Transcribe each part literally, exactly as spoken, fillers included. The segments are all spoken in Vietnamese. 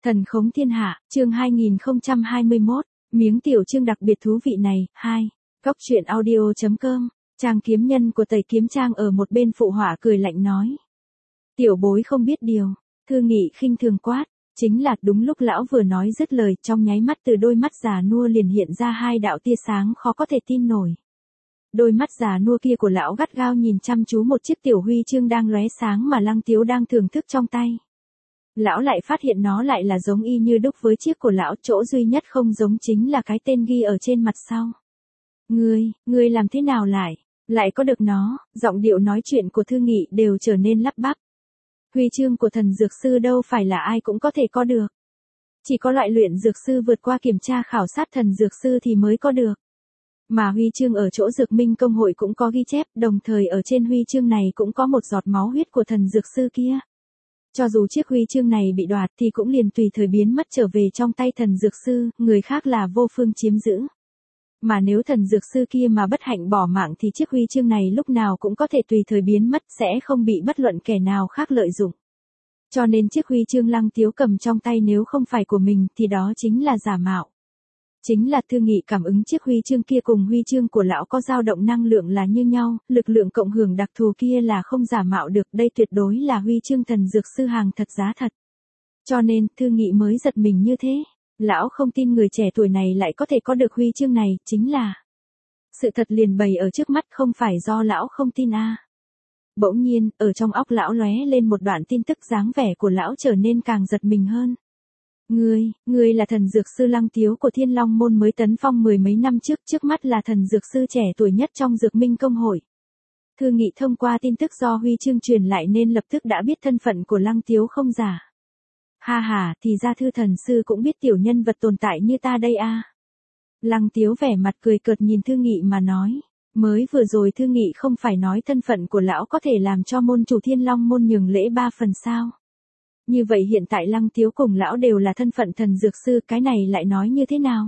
Thần khống thiên hạ, chương hai nghìn không trăm hai mươi mốt, miếng tiểu chương đặc biệt thú vị này, hai. Góc truyện audio.com, Trang kiếm nhân của Tẩy Kiếm Trang ở một bên phụ họa cười lạnh nói. Tiểu bối không biết điều, Thư Nghị khinh thường quát, chính là đúng lúc lão vừa nói dứt lời, trong nháy mắt từ đôi mắt già nua liền hiện ra hai đạo tia sáng khó có thể tin nổi. Đôi mắt già nua kia của lão gắt gao nhìn chăm chú một chiếc tiểu huy chương đang lóe sáng mà Lăng Tiếu đang thưởng thức trong tay. Lão lại phát hiện nó lại là giống y như đúc với chiếc của lão, chỗ duy nhất không giống chính là cái tên ghi ở trên mặt sau. Ngươi, ngươi làm thế nào lại, lại có được nó, giọng điệu nói chuyện của Thư Nghị đều trở nên lắp bắp. Huy chương của thần dược sư đâu phải là ai cũng có thể có được. Chỉ có loại luyện dược sư vượt qua kiểm tra khảo sát thần dược sư thì mới có được. Mà huy chương ở chỗ Dược Minh Công hội cũng có ghi chép, đồng thời ở trên huy chương này cũng có một giọt máu huyết của thần dược sư kia. Cho dù chiếc huy chương này bị đoạt thì cũng liền tùy thời biến mất trở về trong tay thần dược sư, người khác là vô phương chiếm giữ. Mà nếu thần dược sư kia mà bất hạnh bỏ mạng thì chiếc huy chương này lúc nào cũng có thể tùy thời biến mất, sẽ không bị bất luận kẻ nào khác lợi dụng. Cho nên chiếc huy chương Lăng Tiếu cầm trong tay nếu không phải của mình thì đó chính là giả mạo. Chính là Thư Nghị cảm ứng chiếc huy chương kia cùng huy chương của lão có dao động năng lượng là như nhau, lực lượng cộng hưởng đặc thù kia là không giả mạo được, đây tuyệt đối là huy chương thần dược sư hàng thật giá thật. Cho nên, Thư Nghị mới giật mình như thế. Lão không tin người trẻ tuổi này lại có thể có được huy chương này, chính là sự thật liền bày ở trước mắt, không phải do lão không tin a. À. Bỗng nhiên, ở trong óc lão lóe lên một đoạn tin tức, dáng vẻ của lão trở nên càng giật mình hơn. Ngươi, ngươi là thần dược sư Lăng Tiếu của Thiên Long môn mới tấn phong mười mấy năm trước, trước mắt là thần dược sư trẻ tuổi nhất trong Dược Minh Công hội. Thư Nghị thông qua tin tức do huy chương truyền lại nên lập tức đã biết thân phận của Lăng Tiếu không giả. Ha ha, thì ra Thư thần sư cũng biết tiểu nhân vật tồn tại như ta đây a. À. Lăng Tiếu vẻ mặt cười cợt nhìn Thư Nghị mà nói, mới vừa rồi Thư Nghị không phải nói thân phận của lão có thể làm cho môn chủ Thiên Long môn nhường lễ ba phần sao? Như vậy hiện tại Lăng Tiếu cùng lão đều là thân phận thần dược sư, cái này lại nói như thế nào?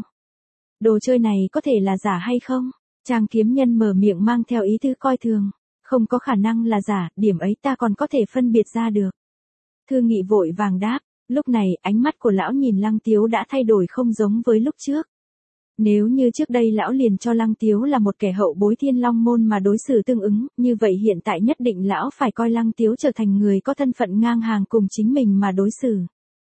Đồ chơi này có thể là giả hay không? Trang kiếm nhân mở miệng mang theo ý tứ coi thường, không có khả năng là giả, điểm ấy ta còn có thể phân biệt ra được. Thư Nghị vội vàng đáp, lúc này ánh mắt của lão nhìn Lăng Tiếu đã thay đổi không giống với lúc trước. Nếu như trước đây lão liền cho Lăng Tiếu là một kẻ hậu bối Thiên Long môn mà đối xử tương ứng, như vậy hiện tại nhất định lão phải coi Lăng Tiếu trở thành người có thân phận ngang hàng cùng chính mình mà đối xử.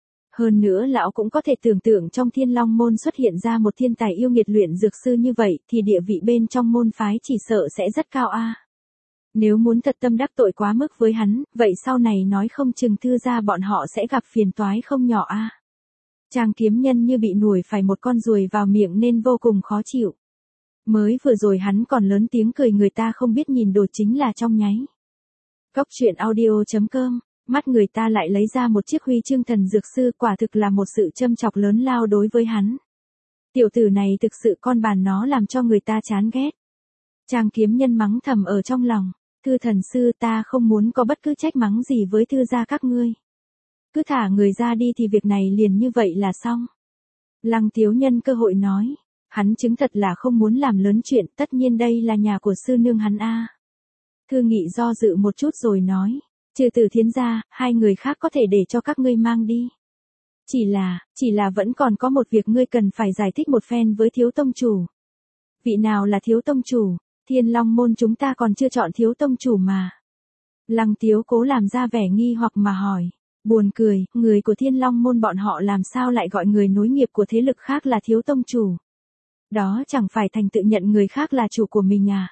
Hơn nữa lão cũng có thể tưởng tượng trong Thiên Long môn xuất hiện ra một thiên tài yêu nghiệt luyện dược sư như vậy thì địa vị bên trong môn phái chỉ sợ sẽ rất cao a. À. Nếu muốn thật tâm đắc tội quá mức với hắn, vậy sau này nói không chừng Thư gia bọn họ sẽ gặp phiền toái không nhỏ a. À. Trang kiếm nhân như bị nuôi phải một con ruồi vào miệng nên vô cùng khó chịu. Mới vừa rồi hắn còn lớn tiếng cười người ta không biết nhìn đồ chính là trong nháy. Góc truyện audio.com, mắt người ta lại lấy ra một chiếc huy chương thần dược sư, quả thực là một sự châm chọc lớn lao đối với hắn. Tiểu tử này thực sự con bàn nó làm cho người ta chán ghét. Trang kiếm nhân mắng thầm ở trong lòng, Thư thần sư ta không muốn có bất cứ trách mắng gì với Thư gia các ngươi. Cứ thả người ra đi thì việc này liền như vậy là xong. Lăng Tiếu nhân cơ hội nói, hắn chứng thật là không muốn làm lớn chuyện, tất nhiên đây là nhà của sư nương hắn a. À. Thư Nghị do dự một chút rồi nói, trừ Từ Thiến gia, hai người khác có thể để cho các ngươi mang đi. Chỉ là, chỉ là vẫn còn có một việc ngươi cần phải giải thích một phen với thiếu tông chủ. Vị nào là thiếu tông chủ? Thiên Long môn chúng ta còn chưa chọn thiếu tông chủ mà. Lăng Tiếu cố làm ra vẻ nghi hoặc mà hỏi. Buồn cười, người của Thiên Long môn bọn họ làm sao lại gọi người nối nghiệp của thế lực khác là thiếu tông chủ? Đó chẳng phải thành tự nhận người khác là chủ của mình à?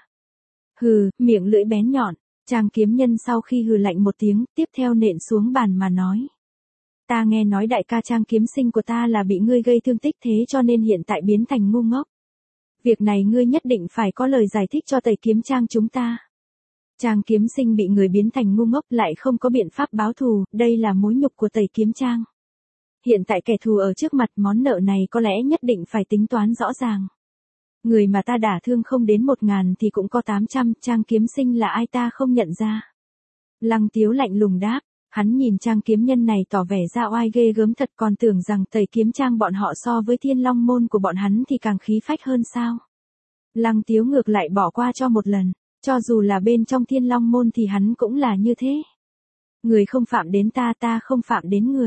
Hừ, miệng lưỡi bén nhọn, Trang kiếm nhân sau khi hừ lạnh một tiếng, tiếp theo nện xuống bàn mà nói. Ta nghe nói đại ca Trang kiếm sinh của ta là bị ngươi gây thương tích thế cho nên hiện tại biến thành ngu ngốc. Việc này ngươi nhất định phải có lời giải thích cho Tẩy Kiếm Trang chúng ta. Trang kiếm sinh bị người biến thành ngu ngốc lại không có biện pháp báo thù, đây là mối nhục của Tẩy Kiếm Trang. Hiện tại kẻ thù ở trước mặt, món nợ này có lẽ nhất định phải tính toán rõ ràng. Người mà ta đả thương không đến một ngàn thì cũng có tám trăm, Trang kiếm sinh là ai ta không nhận ra. Lăng Tiếu lạnh lùng đáp, hắn nhìn Trang kiếm nhân này tỏ vẻ ra oai ghê gớm thật, còn tưởng rằng Tẩy Kiếm Trang bọn họ so với Thiên Long môn của bọn hắn thì càng khí phách hơn sao. Lăng Tiếu ngược lại bỏ qua cho một lần. Cho dù là bên trong Thiên Long môn thì hắn cũng là như thế. Người không phạm đến ta, ta không phạm đến người.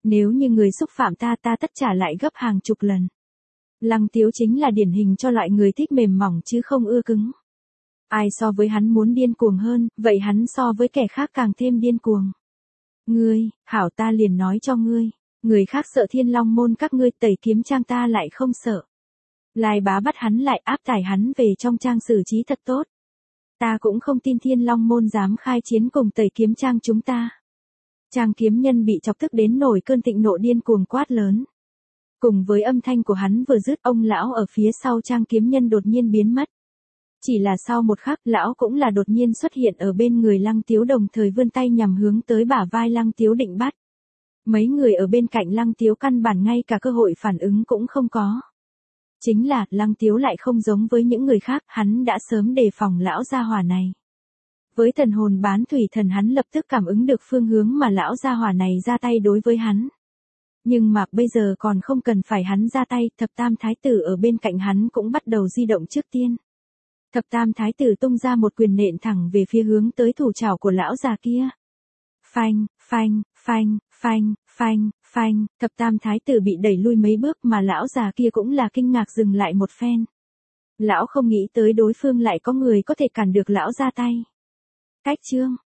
Nếu như người xúc phạm ta ta tất trả lại gấp hàng chục lần. Lăng Tiếu chính là điển hình cho loại người thích mềm mỏng chứ không ưa cứng. Ai so với hắn muốn điên cuồng hơn, vậy hắn so với kẻ khác càng thêm điên cuồng. Ngươi, hảo ta liền nói cho ngươi, người khác sợ Thiên Long môn các ngươi Tẩy Kiếm Trang ta lại không sợ. Lai Bá bắt hắn lại áp tải hắn về trong trang xử trí thật tốt. Ta cũng không tin Thiên Long môn dám khai chiến cùng Tẩy Kiếm Trang chúng ta. Trang kiếm nhân bị chọc tức đến nổi cơn thịnh nộ điên cuồng quát lớn. Cùng với âm thanh của hắn vừa dứt, ông lão ở phía sau Trang kiếm nhân đột nhiên biến mất. Chỉ là sau một khắc, lão cũng là đột nhiên xuất hiện ở bên người Lăng Tiếu, đồng thời vươn tay nhằm hướng tới bả vai Lăng Tiếu định bắt. Mấy người ở bên cạnh Lăng Tiếu căn bản ngay cả cơ hội phản ứng cũng không có. Chính là, Lăng Tiếu lại không giống với những người khác, hắn đã sớm đề phòng lão gia hỏa này. Với thần hồn bán thủy thần hắn lập tức cảm ứng được phương hướng mà lão gia hỏa này ra tay đối với hắn. Nhưng mà bây giờ còn không cần phải hắn ra tay, thập tam thái tử ở bên cạnh hắn cũng bắt đầu di động trước tiên. Thập tam thái tử tung ra một quyền nện thẳng về phía hướng tới thủ trảo của lão già kia. Phanh, phanh, phanh, phanh, phanh, phanh, thập tam thái tử bị đẩy lui mấy bước mà lão già kia cũng là kinh ngạc dừng lại một phen. Lão không nghĩ tới đối phương lại có người có thể cản được lão ra tay. Cách chương